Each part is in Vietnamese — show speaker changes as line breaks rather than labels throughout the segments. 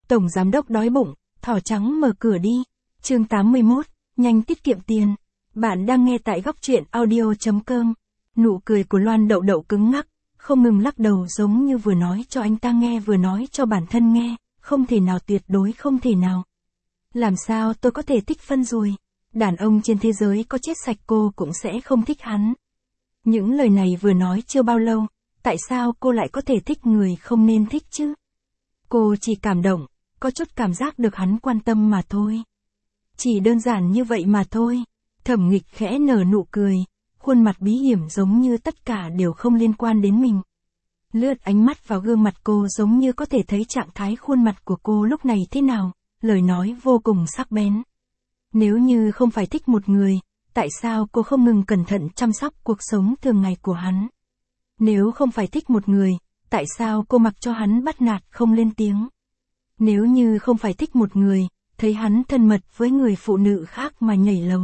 Tổng giám đốc đói bụng, thỏ trắng mở cửa đi. Chương 81, nhanh tiết kiệm tiền. Bạn đang nghe tại góc truyện audio.com. Nụ cười của Loan Đậu Đậu cứng ngắc, không ngừng lắc đầu giống như vừa nói cho anh ta nghe vừa nói cho bản thân nghe, không thể nào, tuyệt đối không thể nào. Làm sao tôi có thể thích Phân Dùi? Đàn ông trên thế giới có chết sạch cô cũng sẽ không thích hắn. Những lời này vừa nói chưa bao lâu, tại sao cô lại có thể thích người không nên thích chứ? Cô chỉ cảm động, có chút cảm giác được hắn quan tâm mà thôi. Chỉ đơn giản như vậy mà thôi. Thẩm Nghịch khẽ nở nụ cười, khuôn mặt bí hiểm giống như tất cả đều không liên quan đến mình. Lướt ánh mắt vào gương mặt cô giống như có thể thấy trạng thái khuôn mặt của cô lúc này thế nào, lời nói vô cùng sắc bén. Nếu như không phải thích một người, tại sao cô không ngừng cẩn thận chăm sóc cuộc sống thường ngày của hắn? Nếu không phải thích một người, tại sao cô mặc cho hắn bắt nạt không lên tiếng? Nếu như không phải thích một người, thấy hắn thân mật với người phụ nữ khác mà nhảy lầu.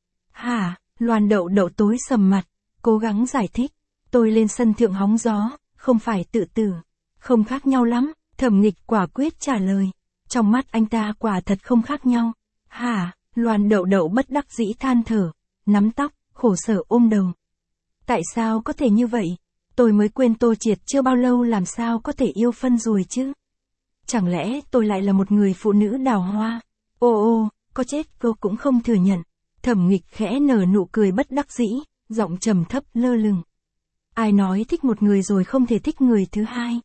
Hả? Loan Đậu Đậu tối sầm mặt, cố gắng giải thích. Tôi lên sân thượng hóng gió, không phải tự tử. Không khác nhau lắm, Thẩm Nghịch quả quyết trả lời. Trong mắt anh ta quả thật không khác nhau. Hả? Loan Đậu Đậu bất đắc dĩ than thở, nắm tóc, khổ sở ôm đầu. Tại sao có thể như vậy? Tôi mới quên Tô Triệt chưa bao lâu, làm sao có thể yêu Phân Dùi chứ? Chẳng lẽ tôi lại là một người phụ nữ đào hoa? Ô, có chết cô cũng không thừa nhận. Thẩm Nghịch khẽ nở nụ cười bất đắc dĩ, giọng trầm thấp lơ lửng. Ai nói thích một người rồi không thể thích người thứ hai?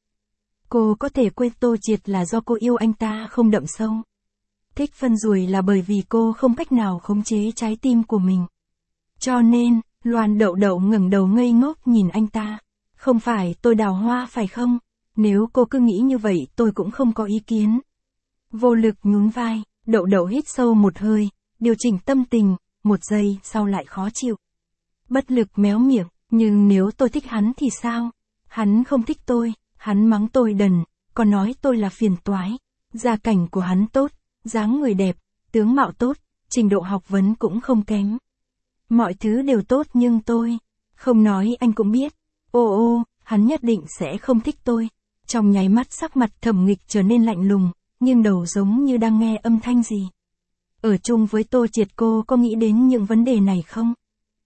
Cô có thể quên Tô Triệt là do cô yêu anh ta không đậm sâu. Thích Phân Dùi là bởi vì cô không cách nào khống chế trái tim của mình. Cho nên, Loan Đậu Đậu ngẩng đầu ngây ngốc nhìn anh ta. Không phải tôi đào hoa phải không? Nếu cô cứ nghĩ như vậy tôi cũng không có ý kiến. Vô lực nhún vai, Đậu Đậu hít sâu một hơi, điều chỉnh tâm tình, một giây sau lại khó chịu. Bất lực méo miệng, nhưng nếu tôi thích hắn thì sao? Hắn không thích tôi, hắn mắng tôi đần, còn nói tôi là phiền toái. Gia cảnh của hắn tốt, dáng người đẹp, tướng mạo tốt, trình độ học vấn cũng không kém. Mọi thứ đều tốt nhưng tôi, không nói anh cũng biết. Ô, hắn nhất định sẽ không thích tôi. Trong nháy mắt sắc mặt Thẩm Nghịch trở nên lạnh lùng, nhưng đầu giống như đang nghe âm thanh gì. Ở chung với Tô Triệt cô có nghĩ đến những vấn đề này không?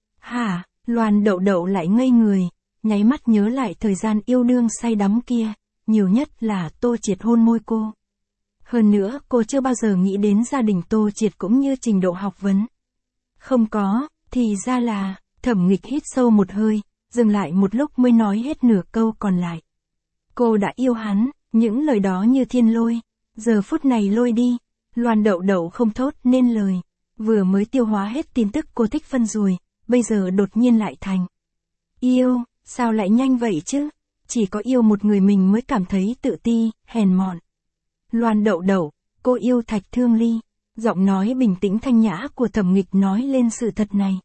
Hả? Loan Đậu Đậu lại ngây người, nháy mắt nhớ lại thời gian yêu đương say đắm kia, nhiều nhất là Tô Triệt hôn môi cô. Hơn nữa cô chưa bao giờ nghĩ đến gia đình Tô Triệt cũng như trình độ học vấn. Không có, thì ra là, Thẩm Nghịch hít sâu một hơi, dừng lại một lúc mới nói hết nửa câu còn lại. Cô đã yêu hắn, những lời đó như thiên lôi, giờ phút này lôi đi. Loan Đậu Đậu không thốt nên lời, vừa mới tiêu hóa hết tin tức cô thích Phân Dùi, bây giờ đột nhiên lại thành yêu, sao lại nhanh vậy chứ? Chỉ có yêu một người mình mới cảm thấy tự ti, hèn mọn. Loan Đậu Đậu, cô yêu Thạch Thương Ly. Giọng nói bình tĩnh thanh nhã của Thẩm Nghịch nói lên sự thật này.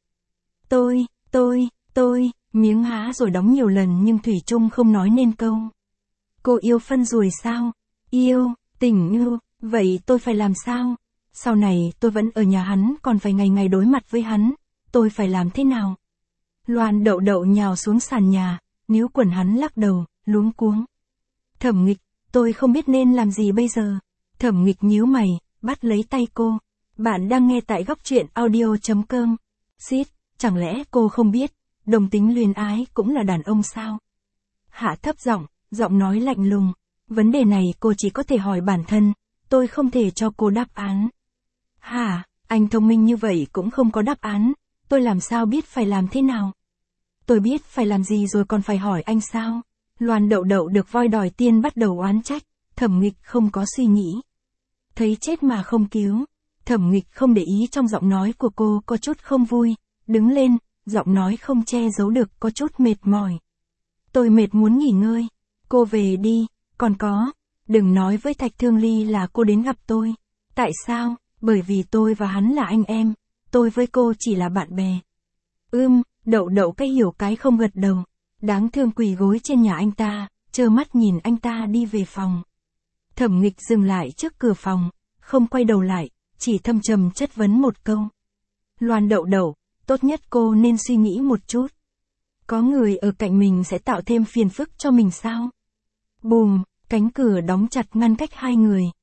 Tôi, miếng há rồi đóng nhiều lần nhưng thủy chung không nói nên câu. Cô yêu Phân Dùi sao? Yêu, tình yêu, vậy tôi phải làm sao? Sau này tôi vẫn ở nhà hắn còn phải ngày ngày đối mặt với hắn, tôi phải làm thế nào? Loan Đậu Đậu nhào xuống sàn nhà, níu quần hắn lắc đầu, luống cuống. Thẩm Nghịch, tôi không biết nên làm gì bây giờ. Thẩm Nghịch nhíu mày, bắt lấy tay cô. Bạn đang nghe tại góc truyện audio.com. Xít, chẳng lẽ cô không biết, đồng tính luyến ái cũng là đàn ông sao? Hạ thấp giọng nói lạnh lùng. Vấn đề này cô chỉ có thể hỏi bản thân, tôi không thể cho cô đáp án. Hả, anh thông minh như vậy cũng không có đáp án, tôi làm sao biết phải làm thế nào? Tôi biết phải làm gì rồi còn phải hỏi anh sao? Loan Đậu Đậu được voi đòi tiên bắt đầu oán trách, Thẩm Nghịch không có suy nghĩ. Thấy chết mà không cứu, Thẩm Nghịch không để ý trong giọng nói của cô có chút không vui, đứng lên, giọng nói không che giấu được có chút mệt mỏi. Tôi mệt muốn nghỉ ngơi, cô về đi, còn có, đừng nói với Thạch Thương Ly là cô đến gặp tôi. Tại sao? Bởi vì tôi và hắn là anh em, tôi với cô chỉ là bạn bè. Đậu Đậu cái hiểu cái không gật đầu, đáng thương quỳ gối trên nhà anh ta, trơ mắt nhìn anh ta đi về phòng. Thẩm Nghịch dừng lại trước cửa phòng, không quay đầu lại, chỉ thâm trầm chất vấn một câu. Loan Đậu Đậu, tốt nhất cô nên suy nghĩ một chút. Có người ở cạnh mình sẽ tạo thêm phiền phức cho mình sao? Bùm, cánh cửa đóng chặt ngăn cách hai người,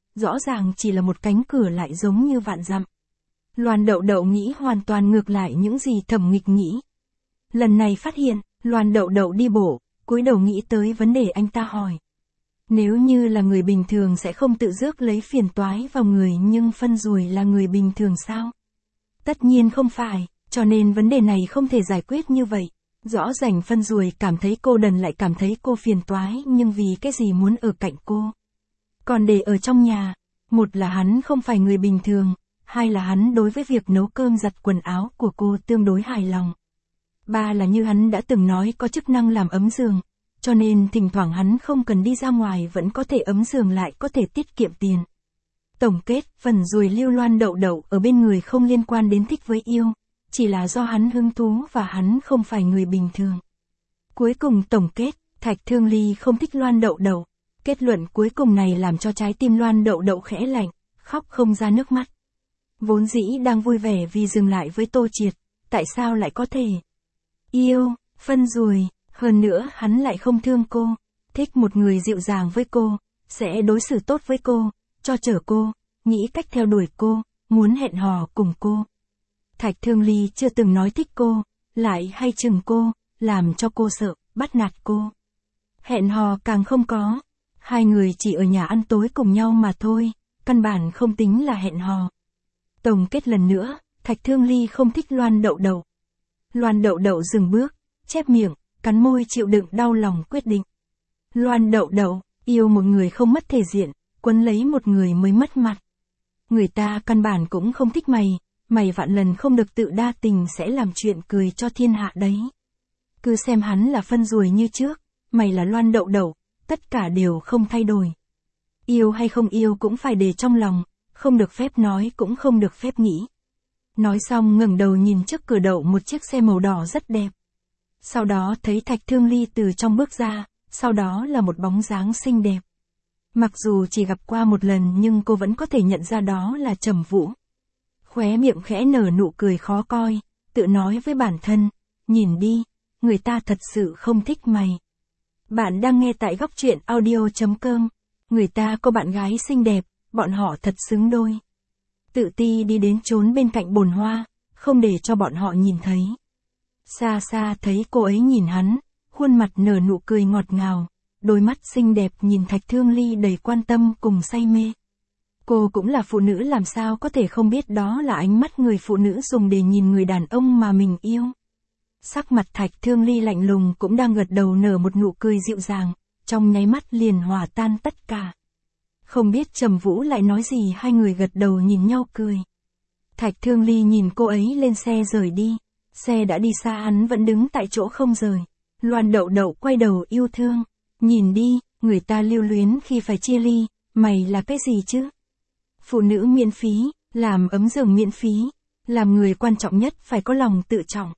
rõ ràng chỉ là một cánh cửa lại giống như vạn dặm. Loan Đậu Đậu nghĩ hoàn toàn ngược lại những gì Thẩm Nghịch nghĩ. Lần này phát hiện, Loan Đậu Đậu đi bộ, cúi đầu nghĩ tới vấn đề anh ta hỏi. Nếu như là người bình thường sẽ không tự rước lấy phiền toái vào người, nhưng phân ruồi là người bình thường sao? Tất nhiên không phải, cho nên vấn đề này không thể giải quyết như vậy. Rõ ràng phân ruồi cảm thấy cô đần lại cảm thấy cô phiền toái, nhưng vì cái gì muốn ở cạnh cô. Còn để ở trong nhà, một là hắn không phải người bình thường, hai là hắn đối với việc nấu cơm giặt quần áo của cô tương đối hài lòng. Ba là như hắn đã từng nói có chức năng làm ấm giường, cho nên thỉnh thoảng hắn không cần đi ra ngoài vẫn có thể ấm giường lại có thể tiết kiệm tiền. Tổng kết, phần ruồi lưu Loan Đậu Đậu ở bên người không liên quan đến thích với yêu, chỉ là do hắn hứng thú và hắn không phải người bình thường. Cuối cùng tổng kết, Thạch Thương Ly không thích Loan Đậu Đậu. Kết luận cuối cùng này làm cho trái tim Loan Đậu Đậu khẽ lạnh, khóc không ra nước mắt. Vốn dĩ đang vui vẻ vì dừng lại với Tô Triệt, tại sao lại có thể yêu, phân ruồi, hơn nữa hắn lại không thương cô, thích một người dịu dàng với cô, sẽ đối xử tốt với cô, cho chở cô, nghĩ cách theo đuổi cô, muốn hẹn hò cùng cô. Thạch Thương Ly chưa từng nói thích cô, lại hay chừng cô, làm cho cô sợ, bắt nạt cô. Hẹn hò càng không có, hai người chỉ ở nhà ăn tối cùng nhau mà thôi, căn bản không tính là hẹn hò. Tổng kết lần nữa, Thạch Thương Ly không thích Loan Đậu Đậu. Loan Đậu Đậu dừng bước, chép miệng, cắn môi chịu đựng đau lòng quyết định. Loan Đậu Đậu, yêu một người không mất thể diện, quấn lấy một người mới mất mặt. Người ta căn bản cũng không thích mày, mày vạn lần không được tự đa tình sẽ làm chuyện cười cho thiên hạ đấy. Cứ xem hắn là phân ruồi như trước, mày là Loan Đậu Đậu, tất cả đều không thay đổi. Yêu hay không yêu cũng phải để trong lòng, không được phép nói cũng không được phép nghĩ. Nói xong ngẩng đầu nhìn trước cửa đậu một chiếc xe màu đỏ rất đẹp. Sau đó thấy Thạch Thương Ly từ trong bước ra, sau đó là một bóng dáng xinh đẹp. Mặc dù chỉ gặp qua một lần nhưng cô vẫn có thể nhận ra đó là Trầm Vũ. Khóe miệng khẽ nở nụ cười khó coi, tự nói với bản thân, nhìn đi, người ta thật sự không thích mày. Bạn đang nghe tại góc truyện audio.com, người ta có bạn gái xinh đẹp, bọn họ thật xứng đôi. Tự ti đi đến trốn bên cạnh bồn hoa, không để cho bọn họ nhìn thấy. Xa xa thấy cô ấy nhìn hắn, khuôn mặt nở nụ cười ngọt ngào, đôi mắt xinh đẹp nhìn Thạch Thương Ly đầy quan tâm cùng say mê. Cô cũng là phụ nữ làm sao có thể không biết đó là ánh mắt người phụ nữ dùng để nhìn người đàn ông mà mình yêu. Sắc mặt Thạch Thương Ly lạnh lùng cũng đang gật đầu nở một nụ cười dịu dàng, trong nháy mắt liền hòa tan tất cả. Không biết Trầm Vũ lại nói gì, hai người gật đầu nhìn nhau cười. Thạch Thương Ly nhìn cô ấy lên xe rời đi. Xe đã đi xa hắn vẫn đứng tại chỗ không rời. Loan Đậu Đậu quay đầu yêu thương. Nhìn đi, người ta lưu luyến khi phải chia ly, mày là cái gì chứ? Phụ nữ miễn phí, làm ấm giường miễn phí, làm người quan trọng nhất phải có lòng tự trọng.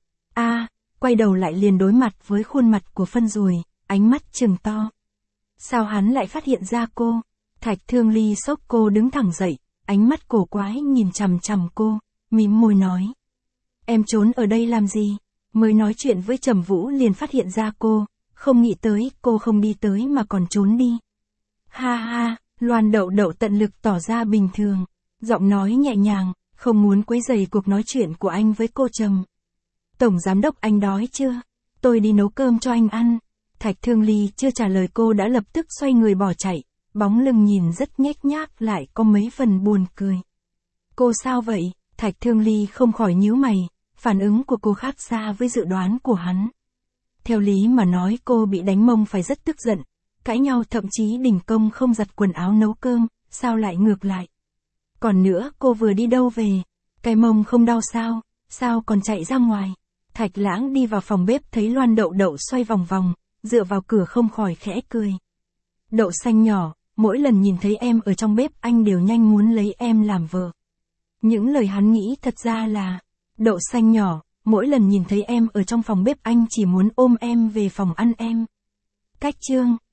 Quay đầu lại liền đối mặt với khuôn mặt của phân ruồi, ánh mắt trừng to. Sao hắn lại phát hiện ra cô? Thạch Thương Ly sốc cô đứng thẳng dậy, ánh mắt cổ quái nhìn chằm chằm cô, mím môi nói. Em trốn ở đây làm gì? Mới nói chuyện với Trầm Vũ liền phát hiện ra cô, không nghĩ tới cô không đi tới mà còn trốn đi. Ha ha, Loan Đậu Đậu tận lực tỏ ra bình thường, giọng nói nhẹ nhàng, không muốn quấy rầy cuộc nói chuyện của anh với cô Trầm. Tổng giám đốc anh đói chưa? Tôi đi nấu cơm cho anh ăn. Thạch Thương Ly chưa trả lời cô đã lập tức xoay người bỏ chạy, bóng lưng nhìn rất nhếch nhác lại có mấy phần buồn cười. Cô sao vậy? Thạch Thương Ly không khỏi nhíu mày, phản ứng của cô khác xa với dự đoán của hắn. Theo lý mà nói cô bị đánh mông phải rất tức giận, cãi nhau thậm chí đình công không giặt quần áo nấu cơm, sao lại ngược lại? Còn nữa cô vừa đi đâu về? Cái mông không đau sao? Sao còn chạy ra ngoài? Thạch Lãng đi vào phòng bếp thấy Loan Đậu Đậu xoay vòng vòng, dựa vào cửa không khỏi khẽ cười. Đậu xanh nhỏ, mỗi lần nhìn thấy em ở trong bếp anh đều nhanh muốn lấy em làm vợ. Những lời hắn nghĩ thật ra là, Đậu xanh nhỏ, mỗi lần nhìn thấy em ở trong phòng bếp anh chỉ muốn ôm em về phòng ăn em. Cách chương